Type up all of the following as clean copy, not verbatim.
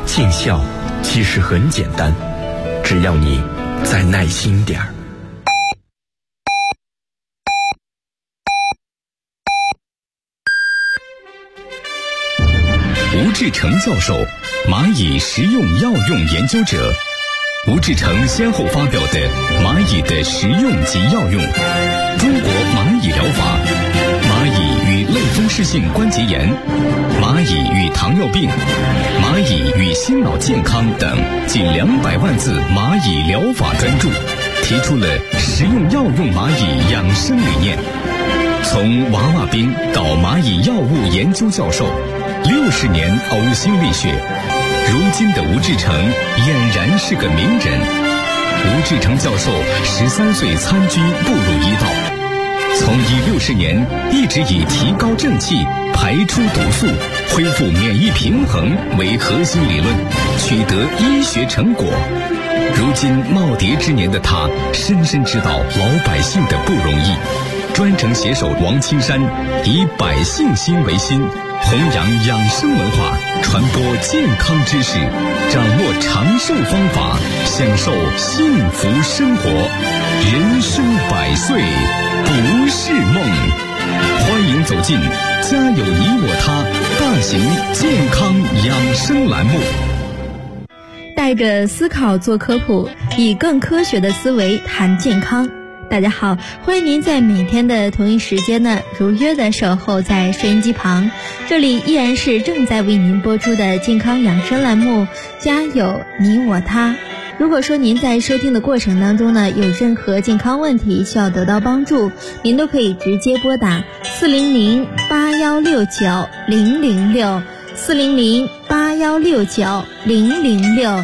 尽孝其实很简单，只要你再耐心点儿。 吴志成教授，蚂蚁食用药用研究者。吴志成先后发表的《蚂蚁的食用及药用》、《中国蚂蚁疗法》、《蚂蚁与类风湿性关节炎》、《蚂蚁与糖尿病》、《蚂蚁与心脑健康》等近200万字蚂蚁疗法专著，提出了食用药用蚂蚁养生理念。从娃娃兵到蚂蚁药物研究教授，60年呕心沥血，如今的吴志成俨然是个名人。吴志成教授13岁参军步入医道，从医60年一直以提高正气、排出毒素、恢复免疫平衡为核心理论，取得医学成果。如今耄耋之年的他，深深知道老百姓的不容易。专程携手王青山，以百姓心为心，弘扬养生文化，传播健康知识，掌握长寿方法，享受幸福生活。人生100岁不是梦。欢迎走进家有你我他大型健康养生栏目， 带着思考做科普，以更科学的思维谈健康。大家好，欢迎您在每天的同一时间呢，如约的守候在收音机旁。这里依然是正在为您播出的健康养生栏目，家有你我他。如果说您在收听的过程当中呢，有任何健康问题需要得到帮助，您都可以直接拨打400-8169-006 400-8169-006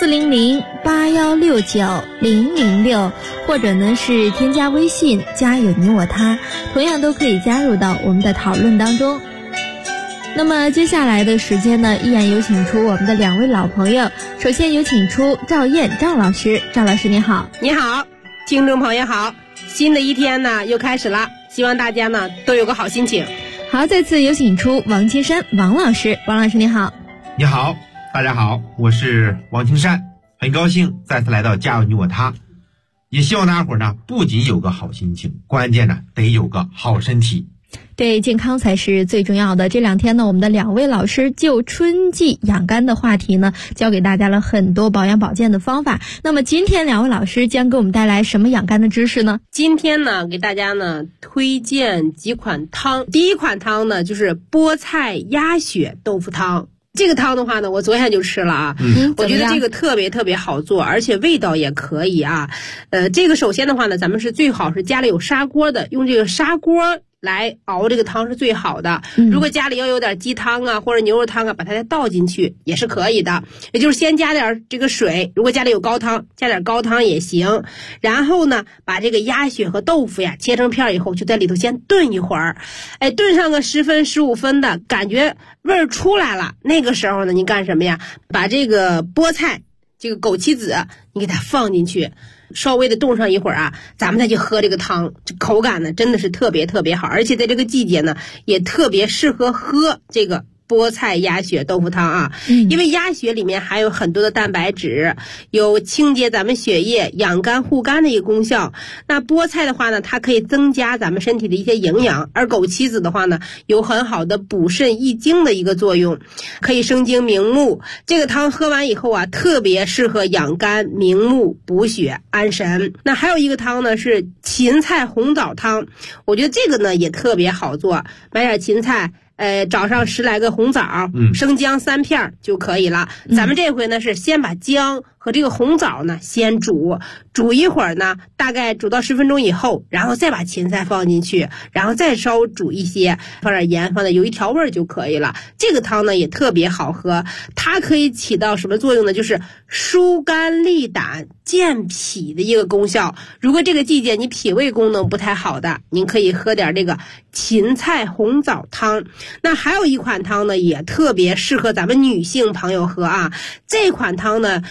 400-8169-006，或者呢是添加微信家有你我他，同样都可以加入到我们的讨论当中。那么接下来的时间呢，依然有请出我们的2位老朋友。首先有请出赵燕赵老师。赵老师你好。 你好，听众朋友好，新的一天呢又开始了，希望大家呢都有个好心情。 好，再次有请出王青山王老师。王老师你好。 你好，大家好，我是王青山，很高兴再次来到家有你我他，也希望大家伙呢不仅有个好心情，关键呢得有个好身体。 对，健康才是最重要的。这2天呢，我们的2位老师就春季养肝的话题呢，教给大家了很多保养保健的方法。那么今天2位老师将给我们带来什么养肝的知识呢？ 今天呢，给大家呢推荐几款汤。第一款汤呢，就是菠菜鸭血豆腐汤。这个汤的话呢，我昨天就吃了啊，我觉得这个特别特别好做，而且味道也可以啊。这个首先的话呢，咱们是最好是家里有砂锅的，用这个砂锅来熬这个汤是最好的。如果家里要有点鸡汤啊或者牛肉汤啊，把它再倒进去也是可以的。也就是先加点这个水，如果家里有高汤，加点高汤也行。然后呢，把这个鸭血和豆腐呀切成片以后，就在里头先炖一会儿。炖上个10分15分的，感觉味儿出来了。那个时候呢，你干什么呀？把这个菠菜，这个枸杞子，你给它放进去。稍微的冻上一会儿啊，咱们再去喝这个汤，这口感呢真的是特别特别好，而且在这个季节呢也特别适合喝这个菠菜鸭血豆腐汤啊。因为鸭血里面含有很多的蛋白质，有清洁咱们血液、养肝护肝的一个功效。那菠菜的话呢，它可以增加咱们身体的一些营养，而枸杞子的话呢，有很好的补肾益精的一个作用，可以生津明目。这个汤喝完以后啊，特别适合养肝明目、补血安神。那还有一个汤呢，是芹菜红枣汤。我觉得这个呢也特别好做，买点芹菜，找上10来个红枣，生姜3片就可以了。咱们这回呢是先把姜和这个红枣呢先煮一会儿呢，大概煮到10分钟以后，然后再把芹菜放进去，然后再稍煮一些，放点盐，放点油一调味就可以了。这个汤呢也特别好喝，它可以起到什么作用呢？就是疏肝利胆健脾的一个功效。如果这个季节你脾胃功能不太好的，您可以喝点这个芹菜红枣汤。那还有一款汤呢，也特别适合咱们女性朋友喝啊。这款汤呢，它有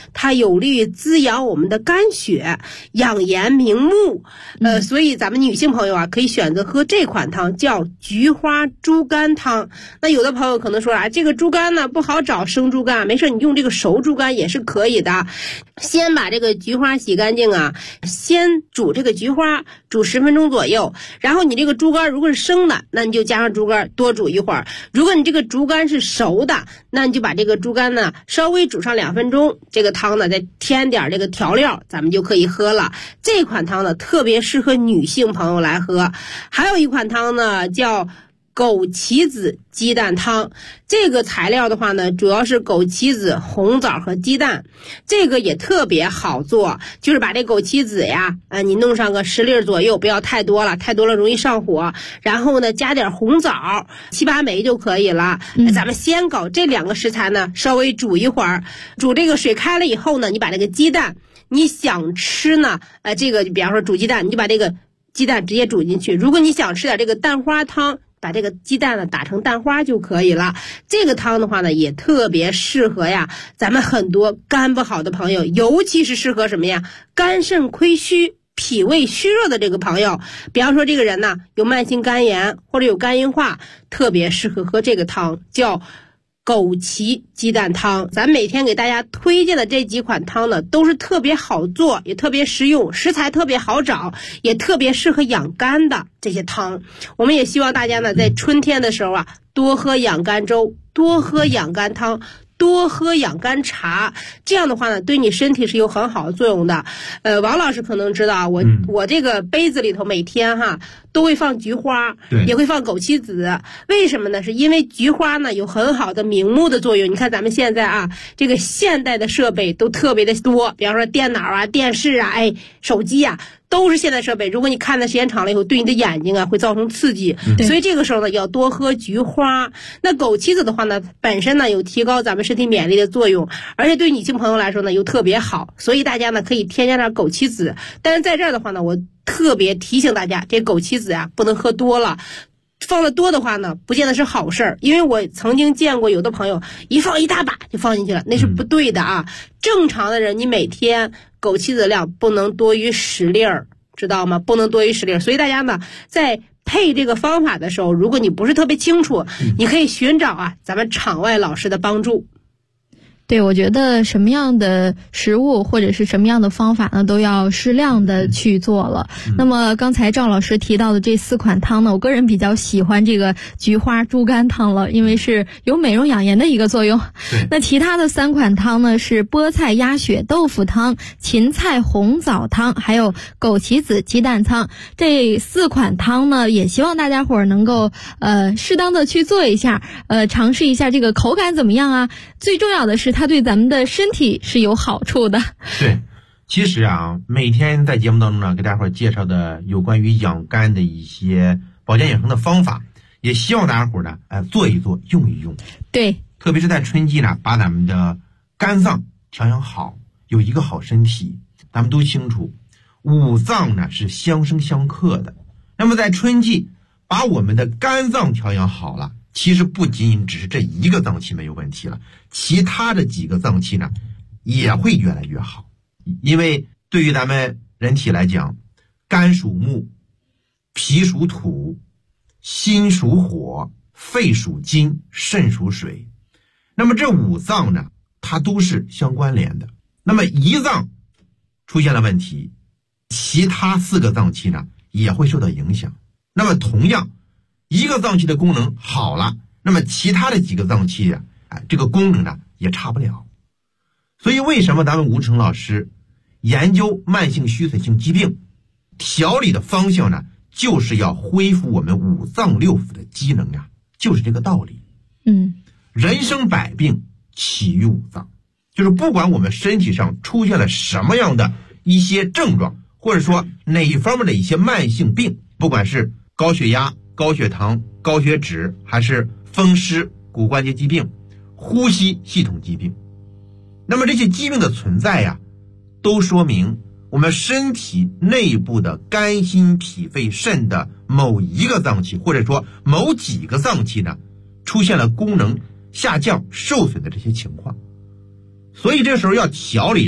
有利于滋养我们的肝血，养颜明目。所以咱们女性朋友啊，可以选择喝这款汤，叫菊花猪肝汤。那有的朋友可能说这个猪肝呢不好找，生猪肝没事，你用这个熟猪肝也是可以的。先把这个菊花洗干净啊，先煮这个菊花，煮10分钟左右。然后你这个猪肝如果是生的，那你就加上猪肝多煮一会儿。如果你这个猪肝是熟的，那你就把这个猪肝呢稍微煮上2分钟，这个汤呢再添点这个调料，咱们就可以喝了。这款汤呢特别适合女性朋友来喝。还有一款汤呢叫枸杞子鸡蛋汤，这个材料的话呢，主要是枸杞子、红枣和鸡蛋，这个也特别好做，就是把这枸杞子呀，你弄上个10粒左右，不要太多了，太多了容易上火。然后呢，加点红枣7、8枚就可以了。咱们先搞这2个食材呢，稍微煮一会儿，煮这个水开了以后呢，你把这个鸡蛋，你想吃呢，这个比方说煮鸡蛋，你就把这个鸡蛋直接煮进去。如果你想吃点这个蛋花汤，把这个鸡蛋呢打成蛋花就可以了。这个汤的话呢，也特别适合呀咱们很多肝不好的朋友，尤其是适合什么呀？肝肾亏虚、脾胃虚弱的这个朋友。比方说这个人呢有慢性肝炎或者有肝硬化，特别适合喝这个汤，叫枸杞鸡蛋汤。咱每天给大家推荐的这几款汤呢，都是特别好做，也特别实用，食材特别好找，也特别适合养肝的这些汤。我们也希望大家呢，在春天的时候啊，多喝养肝粥，多喝养肝汤，多喝养肝茶，这样的话呢，对你身体是有很好的作用的。王老师可能知道，我这个杯子里头每天都会放菊花，也会放枸杞子。为什么呢？是因为菊花呢有很好的明目的作用。你看咱们现在这个现代的设备都特别的多，比方说电脑啊、电视啊、手机啊，都是现代设备。如果你看的时间长了以后，对你的眼睛会造成刺激，所以这个时候呢要多喝菊花。那枸杞子的话呢，本身呢有提高咱们身体免疫力的作用，而且对女性朋友来说呢又特别好，所以大家呢可以添加点枸杞子。但是在这儿的话呢，我特别提醒大家，这枸杞子不能喝多了。放的多的话呢，不见得是好事儿，因为我曾经见过有的朋友一放一大把就放进去了，那是不对的啊。正常的人，你每天枸杞子量不能多于10粒儿，知道吗？不能多于10粒儿。所以大家呢，在配这个方法的时候，如果你不是特别清楚，你可以寻找咱们场外老师的帮助。 对，我觉得什么样的食物或者是什么样的方法呢，都要适量的去做了。那么刚才赵老师提到的这4款汤呢，我个人比较喜欢这个菊花猪肝汤了，因为是有美容养颜的一个作用。那其他的3款汤呢是菠菜鸭血豆腐汤、芹菜红枣汤，还有枸杞子鸡蛋汤。这4款汤呢，也希望大家伙儿能够适当的去做一下，尝试一下这个口感怎么样啊。最重要的是它对咱们的身体是有好处的。 对，其实每天在节目当中呢，给大伙儿介绍的有关于养肝的一些保健养生的方法，也希望大家伙儿呢，做一做，用一用。 对， 特别是在春季呢，把咱们的肝脏调养好，有一个好身体。咱们都清楚，5脏呢是相生相克的。那么在春季，把我们的肝脏调养好了，其实不仅仅只是这一个脏器没有问题了，其他的几个脏器呢也会越来越好。因为对于咱们人体来讲，肝属木，脾属土，心属火，肺属金，肾属水。那么这5脏呢，它都是相关联的。那么一脏出现了问题，其他4个脏器呢也会受到影响。那么同样，一个脏器的功能好了，那么其他的几个脏器这个功能呢也差不了。所以为什么咱们吴成老师研究慢性虚损性疾病调理的方向呢，就是要恢复我们5脏6腑的机能就是这个道理。人生百病起于5脏，就是不管我们身体上出现了什么样的一些症状，或者说哪一方面的一些慢性病，不管是高血压、高血糖、高血脂，还是风湿、骨关节疾病、呼吸系统疾病，那么这些疾病的存在都说明我们身体内部的肝心脾肺肾的某一个脏器，或者说某几个脏器呢，出现了功能下降受损的这些情况。所以这时候要调理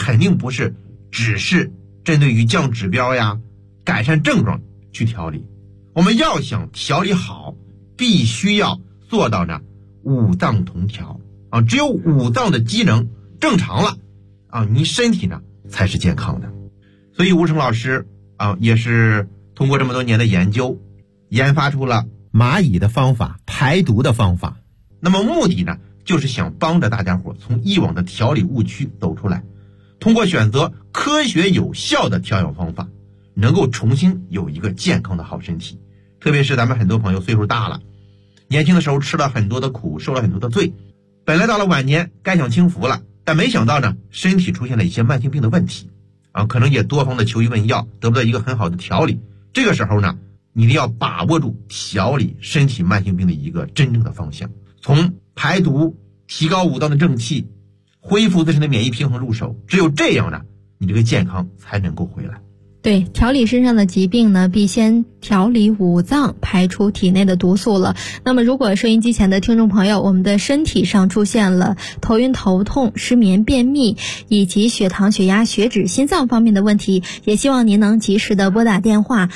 肯定不是只是针对于降指标呀、改善症状去调理。我们要想调理好，必须要做到呢五脏同调啊，只有五脏的机能正常了啊，你身体呢才是健康的。所以吴成老师啊，也是通过这么多年的研究，研发出了蚂蚁的方法、排毒的方法。那么目的呢，就是想帮着大家伙从以往的调理误区走出来，通过选择科学有效的调养方法，能够重新有一个健康的好身体。特别是咱们很多朋友岁数大了，年轻的时候吃了很多的苦，受了很多的罪，本来到了晚年该享清福了，但没想到呢，身体出现了一些慢性病的问题啊，可能也多方的求医问药，得不到一个很好的调理。这个时候呢，你一定要把握住调理身体慢性病的一个真正的方向，从排毒、提高五脏的正气、恢复自身的免疫平衡入手，只有这样呢，你这个健康才能够回来。 对，调理身上的疾病呢，必先调理五脏，排出体内的毒素了。那么如果收音机前的听众朋友，我们的身体上出现了头晕头痛、失眠、便秘以及血糖、血压、血脂、心脏方面的问题，也希望您能及时的拨打电话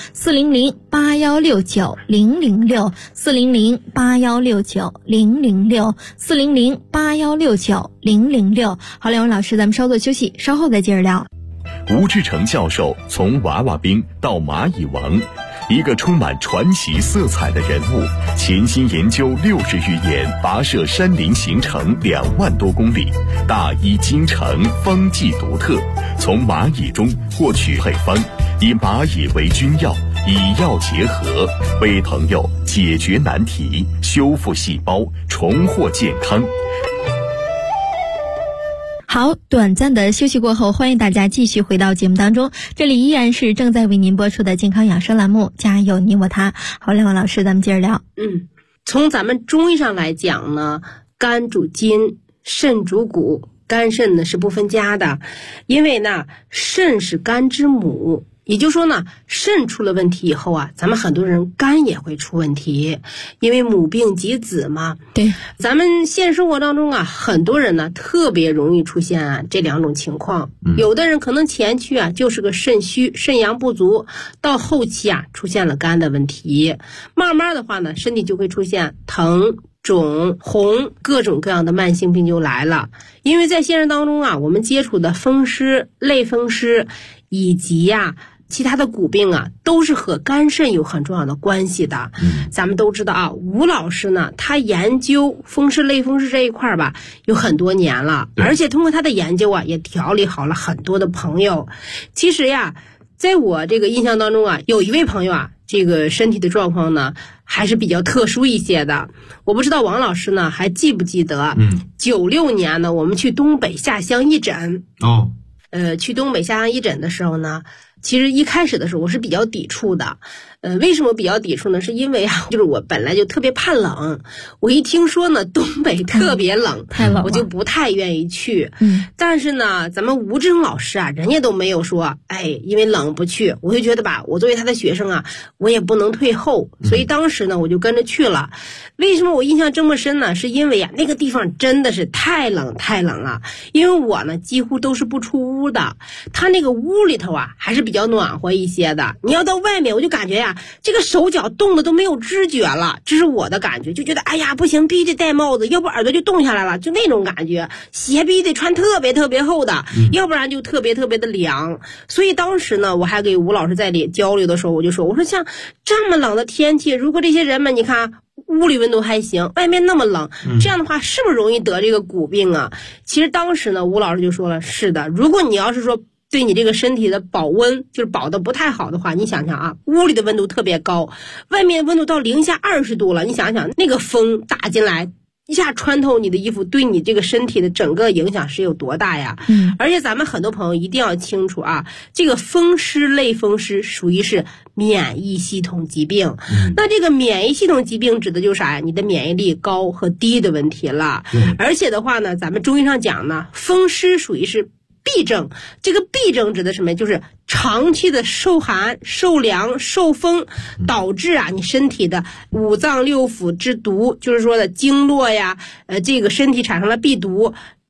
400-8169-006 400-8169-006 400-8169-006。好，两位老师，咱们稍作休息，稍后再接着聊。 吴志成教授从娃娃兵到蚂蚁王，一个充满传奇色彩的人物，潜心研究60余年，跋涉山林行程2万多公里，大医精诚，方剂独特，从蚂蚁中获取配方，以蚂蚁为君药，以药结合，为朋友解决难题，修复细胞，重获健康。 好，短暂的休息过后，欢迎大家继续回到节目当中，这里依然是正在为您播出的健康养生栏目，家有你我他。好，两位老师，咱们接着聊。 从咱们中医上来讲呢，肝主筋，肾主骨，肝肾呢是不分家的，因为呢肾是肝之母，也就是说呢，肾出了问题以后啊，咱们很多人肝也会出问题，因为母病及子嘛。 对， 咱们现实生活当中啊，很多人呢特别容易出现这两种情况。有的人可能前期啊就是个肾虚、肾阳不足，到后期啊出现了肝的问题，慢慢的话呢，身体就会出现疼、肿、红，各种各样的慢性病就来了。因为在现实当中啊，我们接触的风湿、类风湿以及其他的骨病啊，都是和肝肾有很重要的关系的。咱们都知道啊，吴老师呢，他研究风湿、类风湿这一块吧，有很多年了，而且通过他的研究啊，也调理好了很多的朋友。其实呀，在我这个印象当中啊，有一位朋友啊，这个身体的状况呢，还是比较特殊一些的。我不知道王老师呢，还记不记得？96年呢，我们去东北下乡义诊。去东北下乡义诊的时候呢，其实一开始的时候我是比较抵触的。为什么比较抵触呢？是因为就是我本来就特别怕冷，我一听说呢东北特别冷， 太冷了， 我就不太愿意去。但是呢，咱们吴志成老师啊，人家都没有说，因为冷不去。我就觉得吧，我作为他的学生啊，我也不能退后，所以当时呢，我就跟着去了。为什么我印象这么深呢？是因为那个地方真的是太冷了。因为我呢几乎都是不出屋的，他那个屋里头啊还是比较暖和一些的。你要到外面，我就感觉这个手脚冻的都没有知觉了，这是我的感觉，就觉得不行，必须得戴帽子，要不耳朵就冻下来了，就那种感觉。鞋必须得穿特别特别厚的，要不然就特别特别的凉。所以当时呢，我还给吴老师在里交流的时候，我说像这么冷的天气，如果这些人们你看屋里温度还行，外面那么冷，这样的话是不是容易得这个骨病啊？其实当时呢，吴老师就说了，是的，如果你要是说对你这个身体的保温就是保的不太好的话，你想想屋里的温度特别高，外面温度到零下20度了，你想想那个风打进来，一下穿透你的衣服，对你这个身体的整个影响是有多大呀？而且咱们很多朋友一定要清楚这个风湿、类风湿属于是免疫系统疾病。那这个免疫系统疾病指的就是啥呀？你的免疫力高和低的问题了。而且的话呢，咱们中医上讲呢，风湿属于是痹症，这个痹症指的什么？就是长期的受寒、受凉、受风，导致你身体的五脏六腑之毒，就是说的经络呀，这个身体产生了痹毒，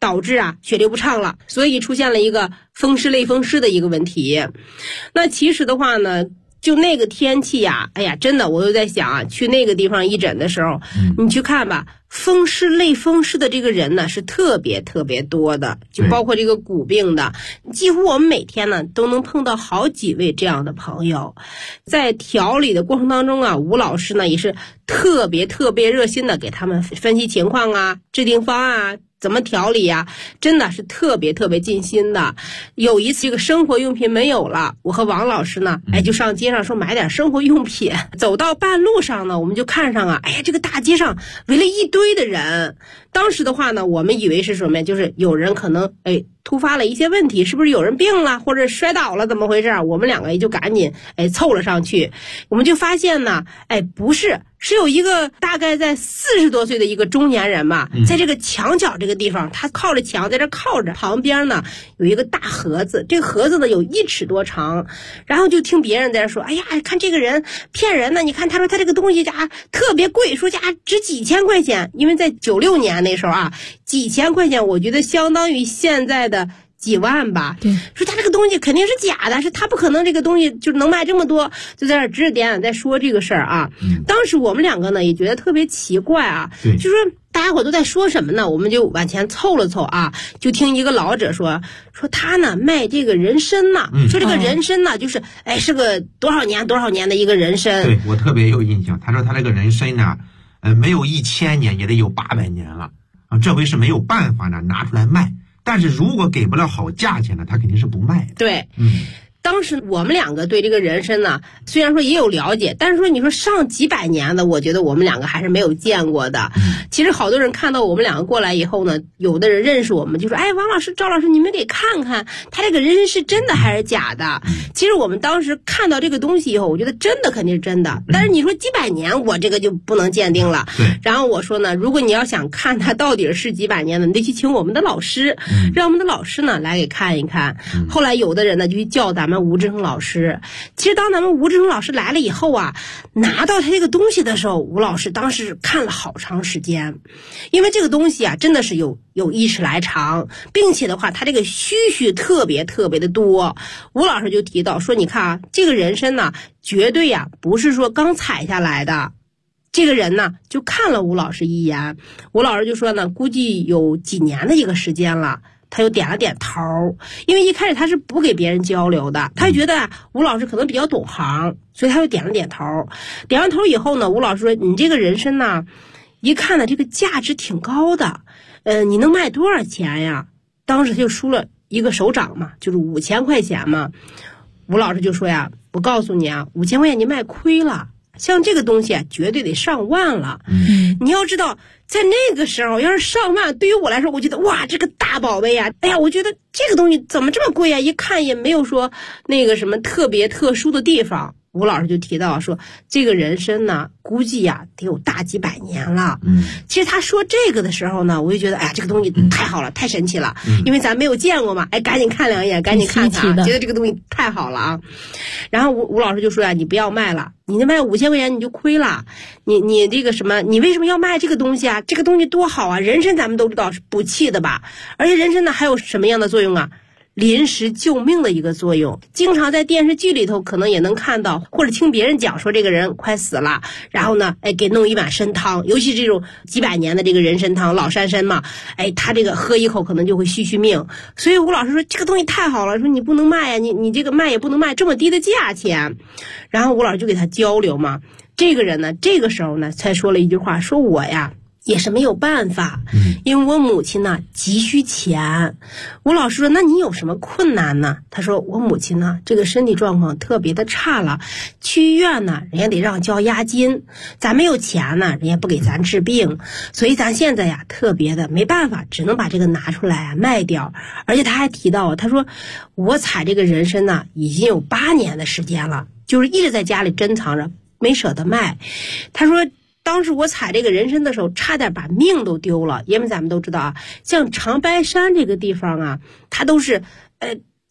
导致血流不畅了，所以出现了一个风湿类风湿的一个问题。那其实的话呢，就那个天气呀，哎呀，真的我就在想去那个地方义诊的时候，你去看吧，风湿类风湿的这个人呢是特别特别多的，就包括这个骨病的，几乎我们每天呢都能碰到好几位这样的朋友。在调理的过程当中吴老师呢也是特别特别热心的给他们分析情况制定方案怎么调理真的是特别特别尽心的。有一次这个生活用品没有了，我和王老师呢就上街上说买点生活用品。走到半路上呢，我们就看上这个大街上围了一堆的人。当时的话呢，我们以为是什么呀，就是有人可能突发了一些问题，是不是有人病了或者摔倒了怎么回事？我们两个也就赶紧凑了上去。我们就发现呢不是，是有一个大概在40多岁的一个中年人嘛，在这个墙角这个地方，他靠着墙在这靠着，旁边呢有一个大盒子，这个盒子呢有1尺多长。然后就听别人在这说，哎呀，看这个人骗人呢，你看他说他这个东西特别贵，说值几千块钱。因为在96年那时候几千块钱我觉得相当于现在的几万吧。对，说他这个东西肯定是假的，是他不可能这个东西就能卖这么多，就在这指指点点在说这个事儿当时我们两个呢也觉得特别奇怪就说大家伙都在说什么呢？我们就往前凑了凑就听一个老者说他呢卖这个人参呢，说这个人参呢就是是个多少年的一个人参。 对，我特别有印象，他说他这个人参呢没有1000年也得有800年了这回是没有办法呢拿出来卖，但是如果给不了好价钱呢，他肯定是不卖的。 对，当时我们两个对这个人参呢，虽然说也有了解，但是说你说上几百年的，我觉得我们两个还是没有见过的。其实好多人看到我们两个过来以后呢，有的人认识我们就说，王老师、赵老师，你们得看看他这个人参是真的还是假的。其实我们当时看到这个东西以后，我觉得真的肯定是真的，但是你说几百年，我这个就不能鉴定了。然后我说呢，如果你要想看他到底是几百年的，你得去请我们的老师，让我们的老师呢来给看一看。后来有的人呢就去叫咱们吴志成老师。其实当咱们吴志成老师来了以后拿到他这个东西的时候，吴老师当时看了好长时间，因为这个东西真的是有1尺来长，并且的话他这个须特别特别的多。吴老师就提到说，你看这个人参呢绝对不是说刚采下来的。这个人呢就看了吴老师一眼，吴老师就说呢，估计有几年的一个时间了。他又点了点头，因为一开始他是不给别人交流的，他就觉得吴老师可能比较懂行，所以他又点了点头。点完头以后呢，吴老师说，你这个人参呢一看呢这个价值挺高的，你能卖多少钱呀？当时他就输了一个手掌嘛，就是5000块钱嘛。吴老师就说我告诉你5000块钱你卖亏了，像这个东西绝对得上万了。你要知道在那个时候要是上万，对于我来说我觉得哇，这个大宝贝我觉得这个东西怎么这么贵一看也没有说那个什么特别特殊的地方。吴老师就提到说，这个人参呢估计得有大几百年了。其实他说这个的时候呢，我就觉得这个东西太好了，太神奇了，因为咱没有见过嘛，赶紧看2眼，赶紧看看觉得这个东西太好了然后吴老师就说你不要卖了，你那卖5000块钱你就亏了，你这个什么，你为什么要卖这个东西这个东西多好人参咱们都知道是补气的吧，而且人参呢还有什么样的作用临时救命的一个作用。经常在电视剧里头可能也能看到，或者听别人讲说这个人快死了，然后呢给弄一碗参汤，尤其这种几百年的这个人参汤，老山参嘛，他这个喝一口可能就会续命。所以吴老师说这个东西太好了，说你不能卖你这个卖也不能卖这么低的价钱。然后吴老师就给他交流嘛，这个人呢这个时候呢才说了一句话，说我也是没有办法，因为我母亲呢急需钱。吴老师说，那你有什么困难呢？他说，我母亲呢这个身体状况特别的差了，去医院呢人家得让交押金，咱没有钱呢人家不给咱治病，所以咱现在特别的没办法，只能把这个拿出来卖掉。而且他还提到他说，我采这个人参呢已经有8年的时间了，就是一直在家里珍藏着，没舍得卖。他说当时我采这个人参的时候差点把命都丢了，因为咱们都知道像长白山这个地方它都是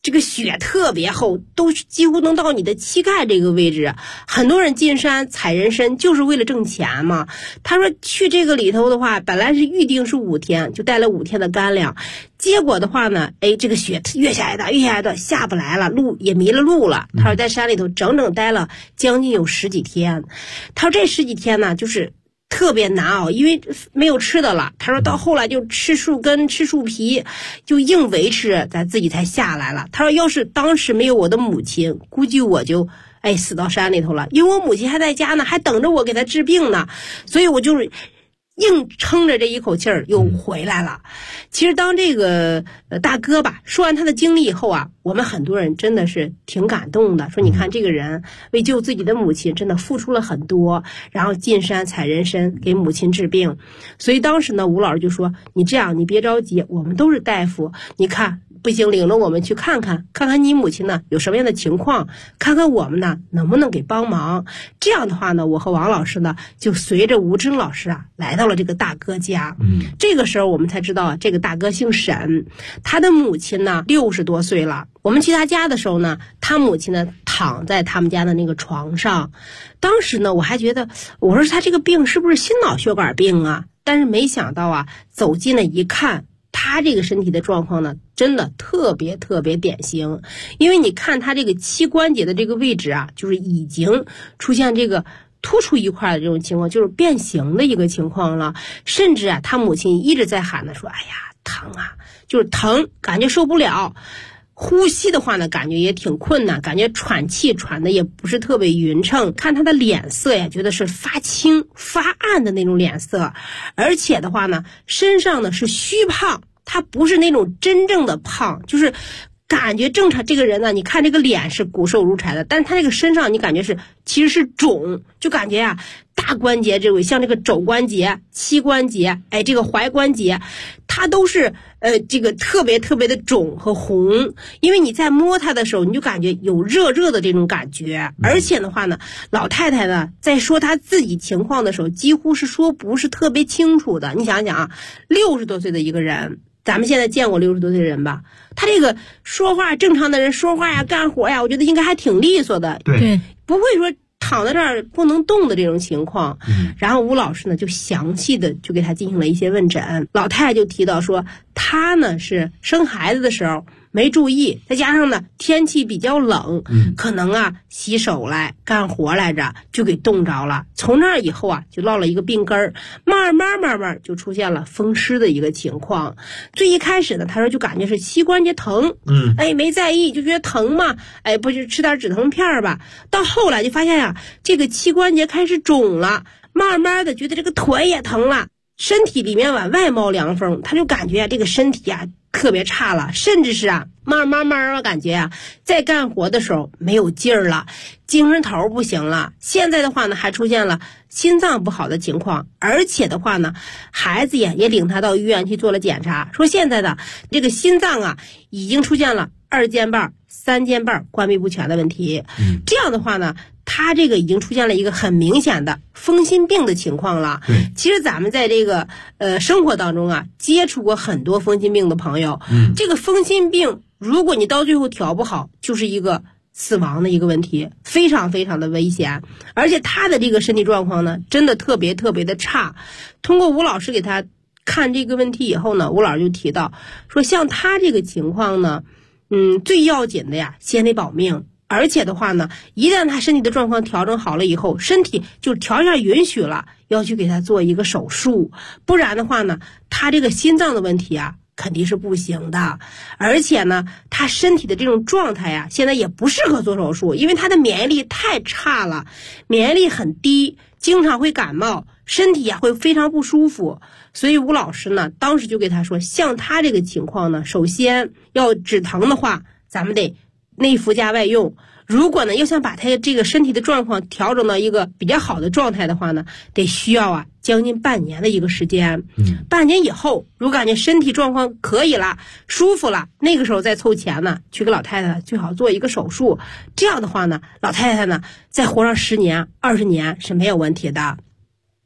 这个雪特别厚，都几乎能到你的膝盖这个位置。很多人进山采人参就是为了挣钱嘛。他说去这个里头的话，本来是预定是5天，就带了5天的干粮。结果的话呢，这个雪越下越大，下不来了，路也迷了路了。他说在山里头整整待了将近有10几天。他说这10几天呢，就是特别难熬，因为没有吃的了。他说到后来就吃树根吃树皮，就硬维持，咱自己才下来了。他说要是当时没有我的母亲，估计我就死到山里头了，因为我母亲还在家呢，还等着我给她治病呢，所以我就是硬撑着这一口气儿又回来了。其实当这个大哥吧说完他的经历以后啊，我们很多人真的是挺感动的，说你看这个人为救自己的母亲真的付出了很多，然后进山采人参给母亲治病。所以当时呢，吴老师就说你这样，你别着急，我们都是大夫，你看不行，领着我们去看看你母亲呢有什么样的情况，看看我们呢能不能给帮忙。这样的话呢，我和王老师呢就随着吴征老师啊来到了这个大哥家。这个时候我们才知道这个大哥姓沈，他的母亲呢60多岁了。我们去他家的时候呢，他母亲呢躺在他们家的那个床上。当时呢我还觉得，我说他这个病是不是心脑血管病啊？但是没想到啊，走近了一看，他这个身体的状况呢真的特别特别典型。因为你看他这个膝关节的这个位置啊，就是已经出现这个突出一块的这种情况，就是变形的一个情况了。甚至啊他母亲一直在喊呢，说哎呀疼啊，就是疼，感觉受不了。呼吸的话呢感觉也挺困难，感觉喘气喘的也不是特别匀称。看他的脸色呀，觉得是发青发暗的那种脸色。而且的话呢，身上呢是虚胖，他不是那种真正的胖，就是感觉正常。这个人呢，你看这个脸是骨瘦如柴的，但是他这个身上你感觉是其实是肿，就感觉啊大关节这位像这个肘关节、膝关节，这个踝关节，它都是这个特别特别的肿和红。因为你在摸它的时候，你就感觉有热热的这种感觉。而且的话呢，老太太呢在说她自己情况的时候，几乎是说不是特别清楚的。你想想啊，60多岁的一个人，咱们现在见过60多岁的人吧，他这个说话，正常的人说话呀干活呀，我觉得应该还挺利索的， 对， 不会说躺在这儿不能动的这种情况。然后吴老师呢就详细的就给他进行了一些问诊。老太太就提到说，她呢是生孩子的时候没注意，再加上呢天气比较冷，可能啊洗手来干活来着就给冻着了。从那儿以后啊就落了一个病根儿，慢慢就出现了风湿的一个情况。最一开始呢，他说就感觉是膝关节疼，没在意，就觉得疼嘛，不就吃点止疼片吧。到后来就发现呀，这个膝关节开始肿了，慢慢的觉得这个腿也疼了，身体里面往外冒凉风，他就感觉这个身体啊特别差了，甚至是啊慢慢感觉啊在干活的时候没有劲儿了，精神头不行了。现在的话呢还出现了心脏不好的情况，而且的话呢孩子也领他到医院去做了检查，说现在的这个心脏啊已经出现了2间瓣3间瓣关闭不全的问题。这样的话呢他这个已经出现了一个很明显的风心病的情况了。其实咱们在这个生活当中啊接触过很多风心病的朋友，这个风心病如果你到最后调不好，就是一个死亡的一个问题，非常非常的危险。而且他的这个身体状况呢真的特别特别的差。通过吴老师给他看这个问题以后呢，吴老师就提到说，像他这个情况呢最要紧的呀先得保命。而且的话呢，一旦他身体的状况调整好了以后，身体就条件允许了，要去给他做一个手术，不然的话呢，他这个心脏的问题啊肯定是不行的。而且呢他身体的这种状态啊现在也不适合做手术，因为他的免疫力太差了，免疫力很低，经常会感冒，身体也会非常不舒服。所以吴老师呢当时就给他说，像他这个情况呢，首先要止疼的话，咱们得内服加外用。如果呢要想把他这个身体的状况调整到一个比较好的状态的话呢，得需要啊将近半年的一个时间。半年以后如果感觉身体状况可以了，舒服了，那个时候再凑钱呢去给老太太最好做一个手术。这样的话呢，老太太呢再活上10年20年是没有问题的。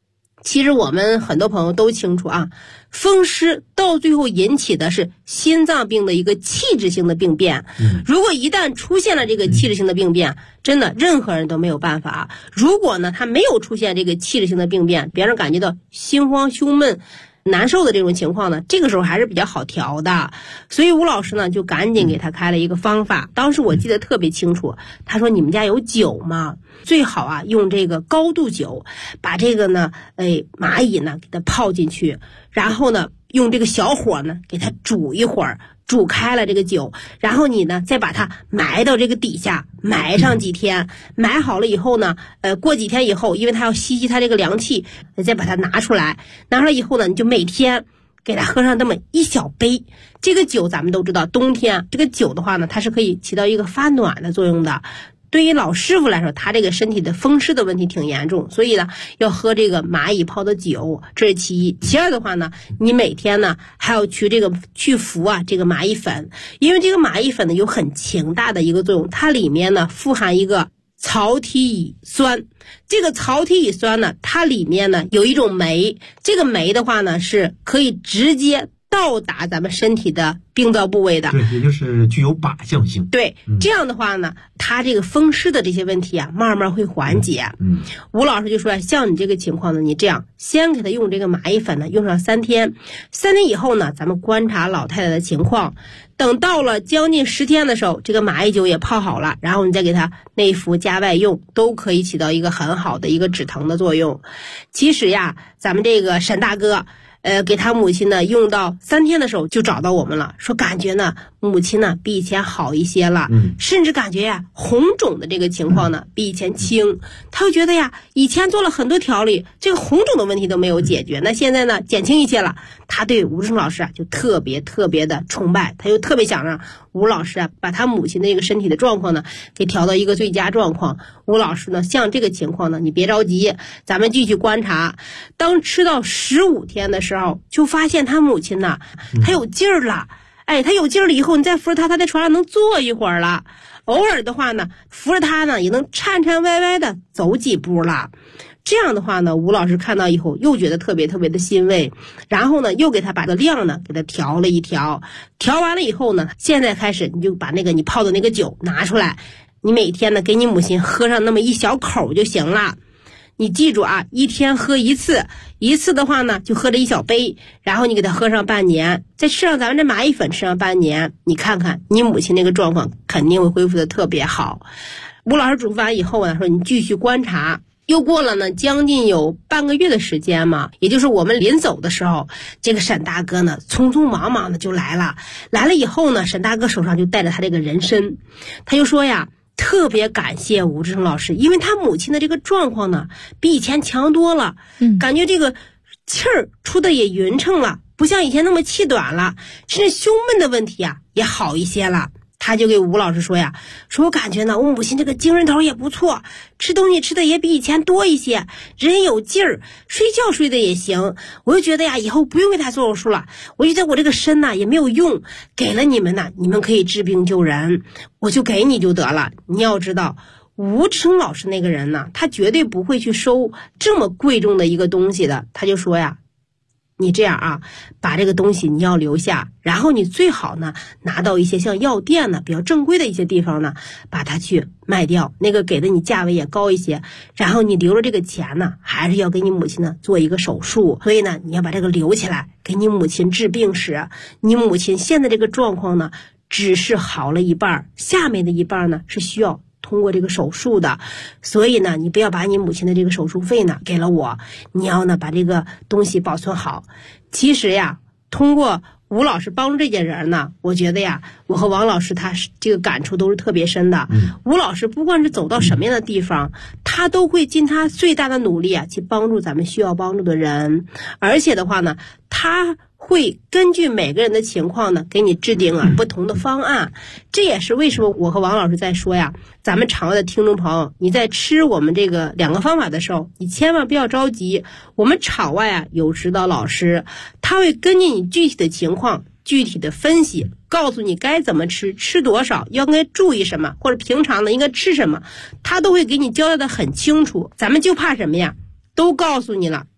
其实我们很多朋友都清楚啊，风湿到最后引起的是心脏病的一个器质性的病变。如果一旦出现了这个器质性的病变，真的任何人都没有办法。如果呢他没有出现这个器质性的病变，别人感觉到心慌胸闷难受的这种情况呢，这个时候还是比较好调的。所以吴老师呢就赶紧给他开了一个方法。当时我记得特别清楚，他说你们家有酒吗？最好啊用这个高度酒，把这个呢蚂蚁呢给它泡进去，然后呢用这个小火呢给它煮一会儿，煮开了这个酒，然后你呢再把它埋到这个底下，埋上几天，埋好了以后呢过几天以后，因为它要吸它这个凉气，再把它拿出来以后呢，你就每天给它喝上那么一小杯。这个酒咱们都知道，冬天这个酒的话呢，它是可以起到一个发暖的作用的。对于老师傅来说，他这个身体的风湿的问题挺严重，所以呢要喝这个蚂蚁泡的酒，这是其一。其二的话呢，你每天呢还要去服啊这个蚂蚁粉，因为这个蚂蚁粉呢有很强大的一个作用，它里面呢富含一个曹体乙酸。这个曹体乙酸呢，它里面呢有一种酶，这个酶的话呢是可以直接到达咱们身体的病灶部位的， 对，也就是具有靶向性。 对，这样的话呢，它这个风湿的这些问题啊，慢慢会缓解。吴老师就说，像你这个情况呢，你这样先给他用这个蚂蚁粉呢，用上3天，3天以后呢，咱们观察老太太的情况，等到了将近10天的时候，这个蚂蚁酒也泡好了，然后你再给他内服加外用，都可以起到一个很好的一个止疼的作用。其实呀，咱们这个沈大哥给他母亲呢用到3天的时候就找到我们了，说感觉呢母亲呢比以前好一些了，甚至感觉呀红肿的这个情况呢比以前轻。他就觉得呀以前做了很多调理，这个红肿的问题都没有解决，那现在呢减轻一些了。他对吴志成老师啊就特别的崇拜，他就特别想让吴老师啊把他母亲的这个身体的状况呢给调到一个最佳状况。吴老师呢像这个情况呢你别着急，咱们继续观察。当吃到15天的时候，就发现他母亲呢他有劲儿了，他有劲儿了以后，你再扶着他在床上能坐一会儿了，偶尔的话呢扶着他呢也能颤颤歪歪的走几步了。这样的话呢，吴老师看到以后又觉得特别的欣慰，然后呢又给他把个量呢给他调了一调，调完了以后呢，现在开始你就把那个你泡的那个酒拿出来，你每天呢给你母亲喝上那么一小口就行了。你记住啊，1天喝1次，一次的话呢就喝这一小杯，然后你给他喝上半年，再吃上咱们这蚂蚁粉吃上半年，你看看你母亲那个状况肯定会恢复的特别好。吴老师嘱咐完以后呢，说你继续观察。又过了呢将近有半个月的时间嘛，也就是我们临走的时候，这个沈大哥呢匆匆忙忙的就来了以后呢，沈大哥手上就带着他这个人参，他就说呀特别感谢吴志成老师，因为他母亲的这个状况呢比以前强多了，感觉这个气儿出的也匀称了，不像以前那么气短了，甚至胸闷的问题啊也好一些了。他就给吴老师说呀，说我感觉呢我母亲这个精神头也不错，吃东西吃的也比以前多一些，人有劲儿，睡觉睡的也行。我就觉得呀以后不用给他做手术了，我觉得我这个参呢也没有用，给了你们呢，你们可以治病救人，我就给你就得了。你要知道吴志成老师那个人呢，他绝对不会去收这么贵重的一个东西的。他就说呀，你这样啊，把这个东西你要留下，然后你最好呢拿到一些像药店呢比较正规的一些地方呢，把它去卖掉，那个给的你价位也高一些，然后你留了这个钱呢，还是要给你母亲呢做一个手术，所以呢你要把这个留起来，给你母亲治病时，你母亲现在这个状况呢只是好了一半，下面的一半呢是需要通过这个手术的，所以呢你不要把你母亲的这个手术费呢给了我，你要呢把这个东西保存好。其实呀通过吴老师帮助这件人呢，我觉得呀我和王老师他这个感触都是特别深的。吴老师不管是走到什么样的地方，他都会尽他最大的努力啊去帮助咱们需要帮助的人，而且的话呢他会根据每个人的情况呢给你制定不同的方案。这也是为什么我和王老师在说呀，咱们场外的听众朋友，你在吃我们这个2个方法的时候，你千万不要着急，我们场外啊有指导老师，他会根据你具体的情况具体的分析，告诉你该怎么吃，吃多少，应该注意什么，或者平常的应该吃什么，他都会给你交代的很清楚。咱们就怕什么呀，都告诉你了，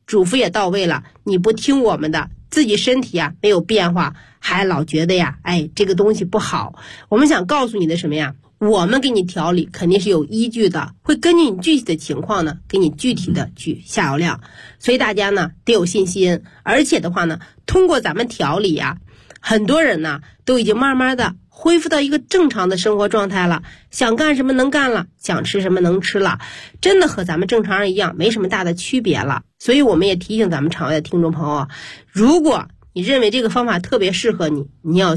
嘱咐也到位了，你不听我们的，自己身体啊没有变化，还老觉得呀，这个东西不好。我们想告诉你的什么呀？我们给你调理肯定是有依据的，会根据你具体的情况呢，给你具体的去下药量。所以大家呢得有信心，而且的话呢，通过咱们调理啊，很多人呢都已经慢慢的恢复到一个正常的生活状态了，想干什么能干了，想吃什么能吃了，真的和咱们正常人一样，没什么大的区别了。所以我们也提醒咱们场外的听众朋友，如果你认为这个方法特别适合你，你要